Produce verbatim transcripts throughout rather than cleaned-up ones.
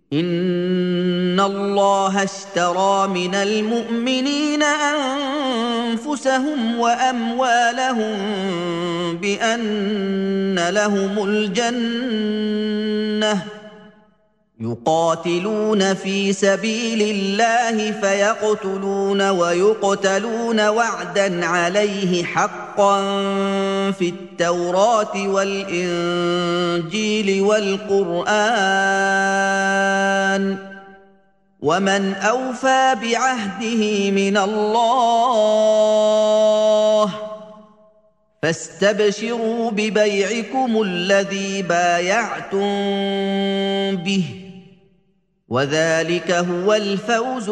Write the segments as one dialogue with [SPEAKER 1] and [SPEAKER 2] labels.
[SPEAKER 1] إن الله اشترى من المؤمنين أنفسهم وأموالهم بأن لهم الجنة يقاتلون في سبيل الله فيقتلون ويقتلون وعدا عليه حقا في التوراة والإنجيل والقرآن ومن أوفى بعهده من الله فاستبشروا ببيعكم الذي بايعتم به وذلك هو الفوز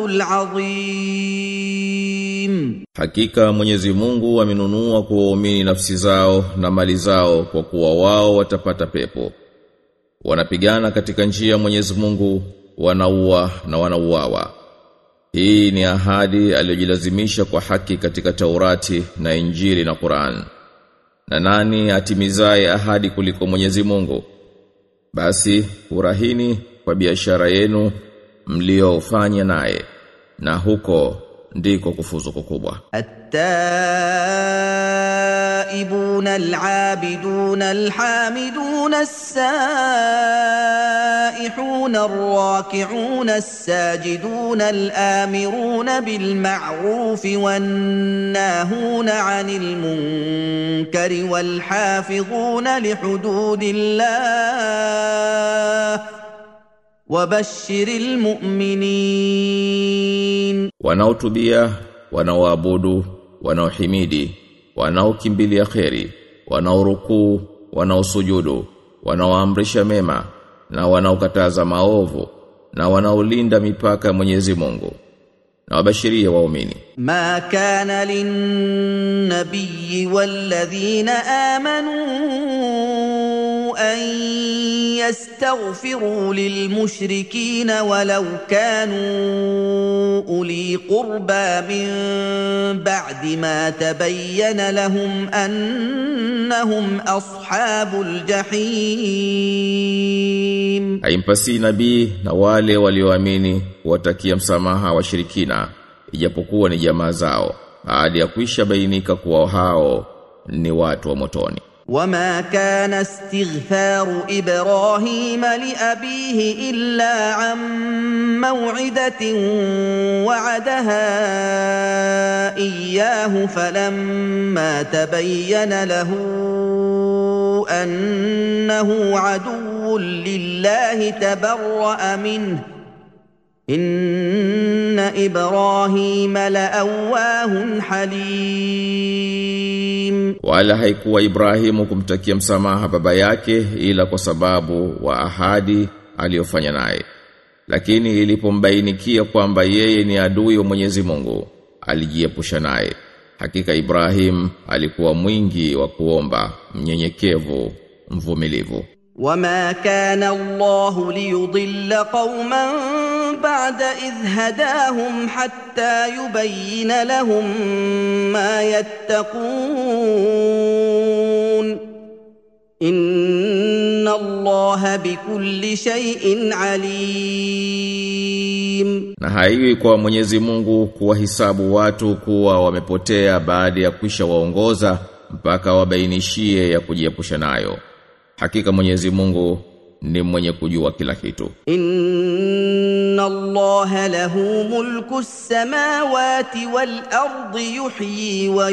[SPEAKER 1] العظيم.
[SPEAKER 2] Hakika Mwenyezi Mungu amenunua kwa waumini nafsi zao na mali zao kwa kuwa wao watapata pepo. Wanapigana katika njia ya Mwenyezi Mungu, wanaua na wanauawa. Hii ni ahadi aliyojilazimisha kwa haki katika Taurati na Injili na Qur'an. Na nani atimizaye ahadi kuliko Mwenyezi Mungu? Basi furahini kwa biashara yenu mliofanya naye, na huko ndiko kufuzu kukubwa.
[SPEAKER 1] At-taibun al-abidun al-hamidun as-saihun ar-raki'un as-sajidun al-amirun bil ma'ruf wan-nahun 'anil munkari wal-hafizun li hududillah wabashiril mu'minin.
[SPEAKER 2] Wanaotubia, wanaoabudu, wanaohimidi, wanaokimbilia kheri, wanaorukuu, wanaosujudu, wanaoamrisha mema na wanaokataza maovu na wanaolinda mipaka ya Mwenyezi Mungu. Na wabashirie waumini.
[SPEAKER 1] Ma kana lin-nabiyyi wal-ladhina amanu an yastaghfiru lil-mushrikeen walau kanu uli qurba min ba'di ma tabayyana lahum annahum ashabul jahim.
[SPEAKER 2] Haimpasi nabii na wale walioamini kuwatakia msamaha washirikina ijapokuwa ni jamaa zao baada ya kuisha bainika kuwa hao ni watu wa motoni.
[SPEAKER 1] وما كان استغفار إبراهيم لأبيه إلا عن موعدة وعدها إياه فلما تبين له أنه عدو لله تبرأ منه إن إبراهيم لأواه حليم.
[SPEAKER 2] Wala haikuwa Ibrahimu kumtakia msamaha baba yake ila kwa sababu wa ahadi aliyofanya naye. Lakini ilipombainikia kwamba yeye ni adui wa Mwenyezi Mungu, alijiepusha naye. Hakika Ibrahim alikuwa mwingi wa kuomba, mnyenyekevu, mvumilivu.
[SPEAKER 1] وما كان الله ليضل قوما بعد إذ هداهم حتى يبين لهم ما يتقون إن الله بكل شيء عليم.
[SPEAKER 2] Na haiwi kwa Mwenyezi Mungu kuwahisabu watu kuwa wamepotea baada ya kwisha waongoza mpaka wabainishie ya kujiepusha nayo. Hakika Mwenyezi Mungu ni mwenye kujua kila kitu.
[SPEAKER 1] Inna Allaha lahu mulku as-samawati wal ardi yuhyi wa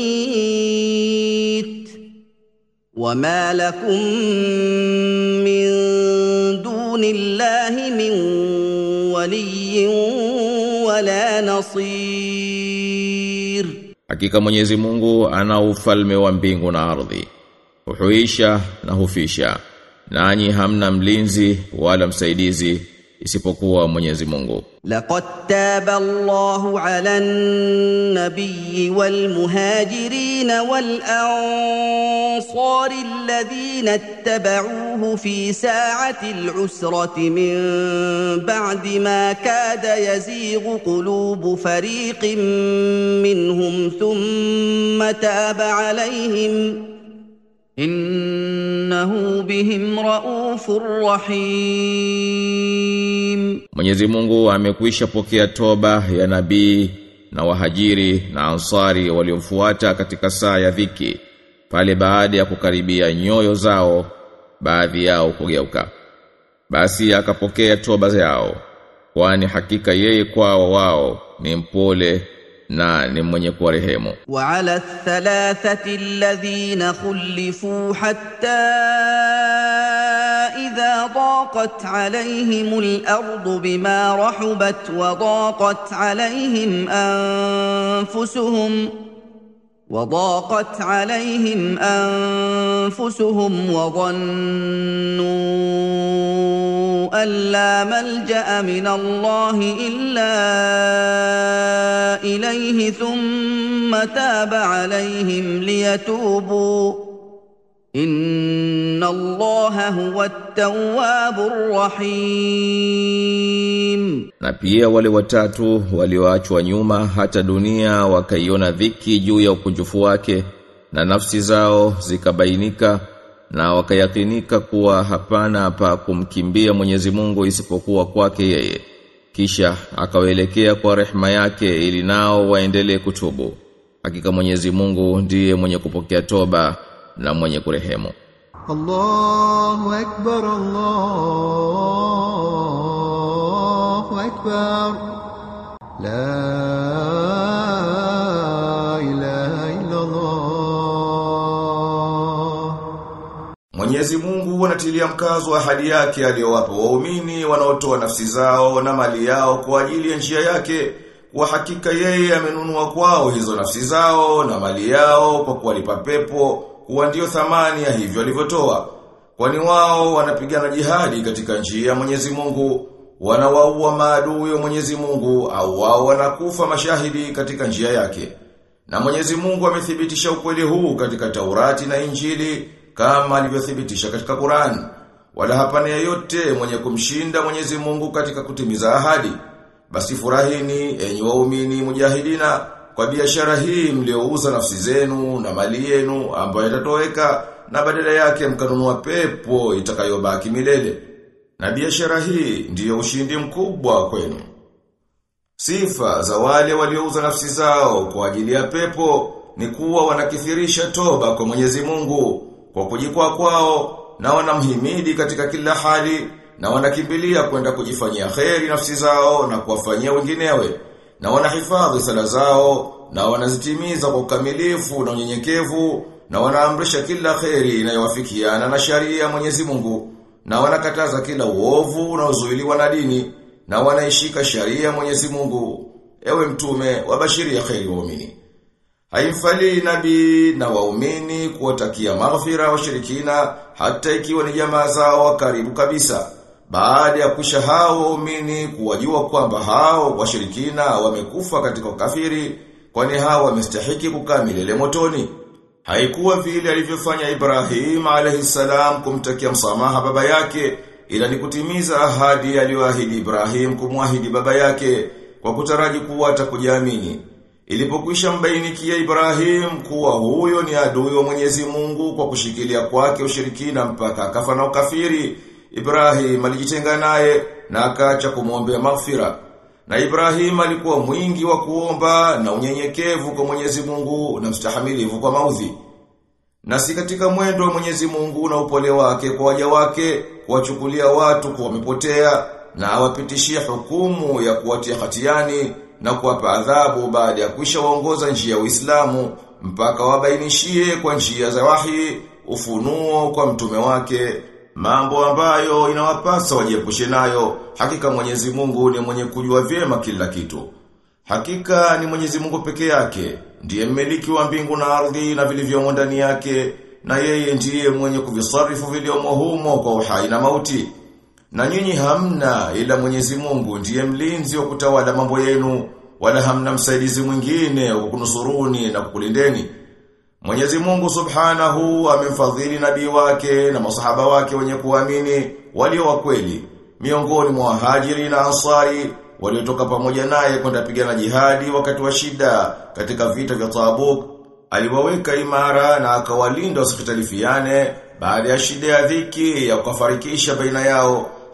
[SPEAKER 1] yumit. Wama lakum min dunillahi min waliyyin wala nasir.
[SPEAKER 2] Hakika Mwenyezi Mungu ana ufalme wa mbingu na ardhi. Huhuisha na hufisha. Nanyi hamna mlinzi wala msaidizi isipokuwa Mwenyezi Mungu.
[SPEAKER 1] Laqad taba Allahu 'ala an-nabiyyi wal muhajirin wal ansari alladhina ittaba'uuhu fi sa'ati al-'usrati min ba'di ma kada yazighu qulubu fariqin minhum thumma taba 'alayhim innahu bihim raufur rahim.
[SPEAKER 2] Mwenyezi Mungu amekwisha pokea toba ya nabii na wahajiri na ansari waliomfuata katika saa ya dhiki, pale baada ya kukaribia nyoyo zao baadhi yao kugeuka. Basi akapokea toba zao, kwani hakika yeye kwao wao ni mpole na ni mwenye kuwarehemu.
[SPEAKER 1] Wa ala thalathati alladhina khulifu hatta idha daqat alayhim al-ardu bima rahabat wa daqat alayhim anfusuhum وضاقت عليهم أنفسهم وظنوا أن لا ملجأ من الله إلا إليه ثم تاب عليهم ليتوبوا إن الله هو التواب الرحيم.
[SPEAKER 2] Na pia wale watatu walioachwa nyuma hata dunia wakaiona dhiki juu ya ukunjufu wake na nafsi zao zikabainika na wakayakinika kuwa hapana pa kumkimbia Mwenyezi Mungu isipokuwa kwake yeye, kisha akawaelekea kwa rehema yake ili nao waendelee kutubu. Hakika Mwenyezi Mungu ndiye mwenye kupokea toba na mwenye kurehemu.
[SPEAKER 3] Allahu Akbar, Allahu Akbar, la ilaha illa Allah.
[SPEAKER 4] Mwenyezi Mungu anatilia mkazo wa ahadi yake aliyowapa waumini wanaotoa nafsi zao na mali yao kwa ajili ya njia yake, kwa hakika yeye amenunua kwao hizo nafsi zao na mali yao kwa kuwalipa pepo kuwa ndio thamani ya hivyo alivyotoa. Kwani wao wanapigana jihadi katika njia ya Mwenyezi Mungu, wanawaua maadui wa Mwenyezi Mungu, au wao wanakufa mashahidi katika njia yake. Na Mwenyezi Mungu amethibitisha ukweli huu katika Taurati na Injili kama alivyothibitisha katika Qur'an. Wala hapana yeyote mwenye kumshinda Mwenyezi Mungu katika kutimiza ahadi. Basi furahini enyi waumini mujahidina kwa biashara hii mliouza nafsi zenu na mali yenu ambayo itatoweka, na badala yake mkanunua pepo itakayobaki milele. Na biashara hii ndiyo ushindi mkubwa kwenu. Sifa za wale waliouza nafsi zao kwa ajili ya pepo ni kuwa wanakithirisha toba kwa Mwenyezi Mungu kwa kujikwa kwao, na wanamhimidi katika kila hali, na wanakimbilia kwenda kujifanyia kheri nafsi zao na kuwafanyia wenginewe, na wanahifadhi sala zao na wanazitimiza kwa ukamilifu na unyenyekevu, na wanaamrisha kila kheri inayowafikiana na sharia ya Mwenyezi Mungu, na wanakataza kila uovu unaozuiliwa na dini, na wanaishika sharia ya Mwenyezi Mungu. Ewe mtume, wabashiria kheri waumini. Haimfali nabii na waumini kuwatakia maghfira washirikina hata ikiwa ni jamaa zao wa karibu kabisa, baada ya kusha hao waumini kuwajua kwamba hao washirikina wamekufa katika ukafiri, kwani hao wamestahiki kukaa milele motoni. Haikuwa vile alivyofanya Ibrahim alayhi salam kumtakia msamaha baba yake, ila ni kutimiza ahadi aliyoahidi Ibrahim kumwahidi baba yake kwa kutaraji kuwa atakujaamini. Ilipokwisha mbainikia Ibrahim kuwa huyo ni adui wa Mwenyezi Mungu kwa kushikilia kwake ushirikina mpaka akafa na ukafiri, Ibrahim alijitenga naye na akaacha kumwombea maghfira. Na Ibrahim alikuwa mwingi wa kuomba na unyenyekevu kwa Mwenyezi Mungu na mstahamilivu kwa maudhi. Na si katika mwendo wa Mwenyezi Mungu na upole wake kwa waja wake kuwachukulia watu kuwa wamepotea na awapitishia hukumu ya kuwatia hatiani na kuwapa adhabu baada ya kuisha waongoza njia ya Uislamu, mpaka wabainishie kwa njia za wahi ufunuo kwa mtume wake mambo ambayo inawapasa wajiepushe nayo. Hakika Mwenyezi Mungu ni mwenye kujua vyema kila kitu. Hakika ni Mwenyezi Mungu peke yake ndiye mmiliki wa mbingu na ardhi na vilivyomo ndani yake, na yeye ndiye mwenye kuvisarifu vilivyomo humo kwa uhai na mauti. Na nyinyi hamna ila Mwenyezi Mungu ndiye mlinzi wa kutawala mambo yenu, wala hamna msaidizi mwingine wa kunusuruni na kukulindeni. Mwenyezi Mungu Subhanahu amemfadhili nabii wake na masahaba wake wenye kuamini walio wa kweli, miongoni mwa wahajiri na ansari waliotoka pamoja naye kwenda pigana jihadi wakati wa shida katika vita vya Tabuk. Aliwaweka imara na akawalinda wasitalifiane baada ya shida ya dhiki ya kufarikisha baina yao,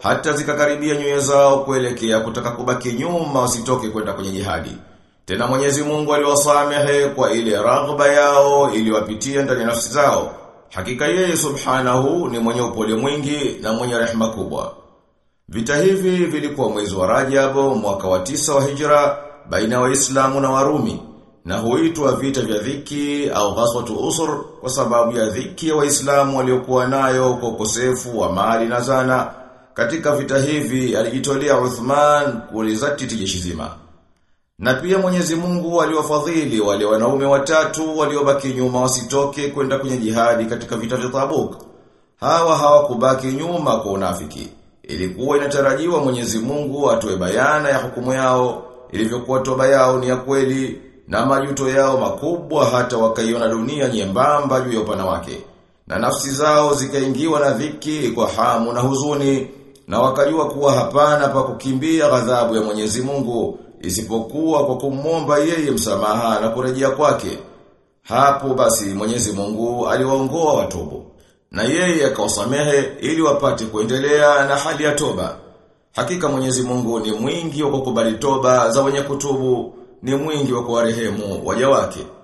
[SPEAKER 4] hata zikakaribia nyoyo zao kuelekea kutaka kubaki nyuma wasitoke kwenda kwenye jihadi. Tena Mwenyezi Mungu aliwasamehe kwa ile raghba yao iliwapitia ndani ya nafsi zao. Hakika yeye subhanahu ni mwenye upole mwingi na mwenye rehema kubwa. Vita hivi vilikuwa mwezi wa Rajab mwaka wa tisa wa Hijra baina ya Waislamu na Warumi, na huitwa vita vya dhiki au ghazwatu usur kwa sababu ya dhiki ya Waislamu waliokuwa nayo kwa ukosefu wa mali na zana. Katika vita hivi alijitolea Uthman kulizatiti jeshi zima. Na pia Mwenyezi Mungu aliwafadhili wale wanaume watatu waliobaki nyuma wasitoke kwenda kwenye jihadi katika vita vya Tabuk. Hawa hawakubaki nyuma kwa unafiki. Ilikuwa inatarajiwa Mwenyezi Mungu atoe bayana ya hukumu yao, ilivyokuwa toba yao ni ya kweli na majuto yao makubwa hata wakaiona dunia nyembamba juu ya upana wake. Na nafsi zao zikaingiwa na dhiki kwa hamu na huzuni, na wakajua kuwa hapana pa kukimbia ghadhabu ya Mwenyezi Mungu isipokuwa kwa kumwomba yeye msamaha na kurejea kwake. Hapo basi Mwenyezi Mungu aliwaongoa watubu, na yeye akawasamehe ili wapate kuendelea na hali ya toba. Hakika Mwenyezi Mungu ni mwingi wa kukubali toba za wenye kutubu, ni mwingi wa kuwarehemu waja wake.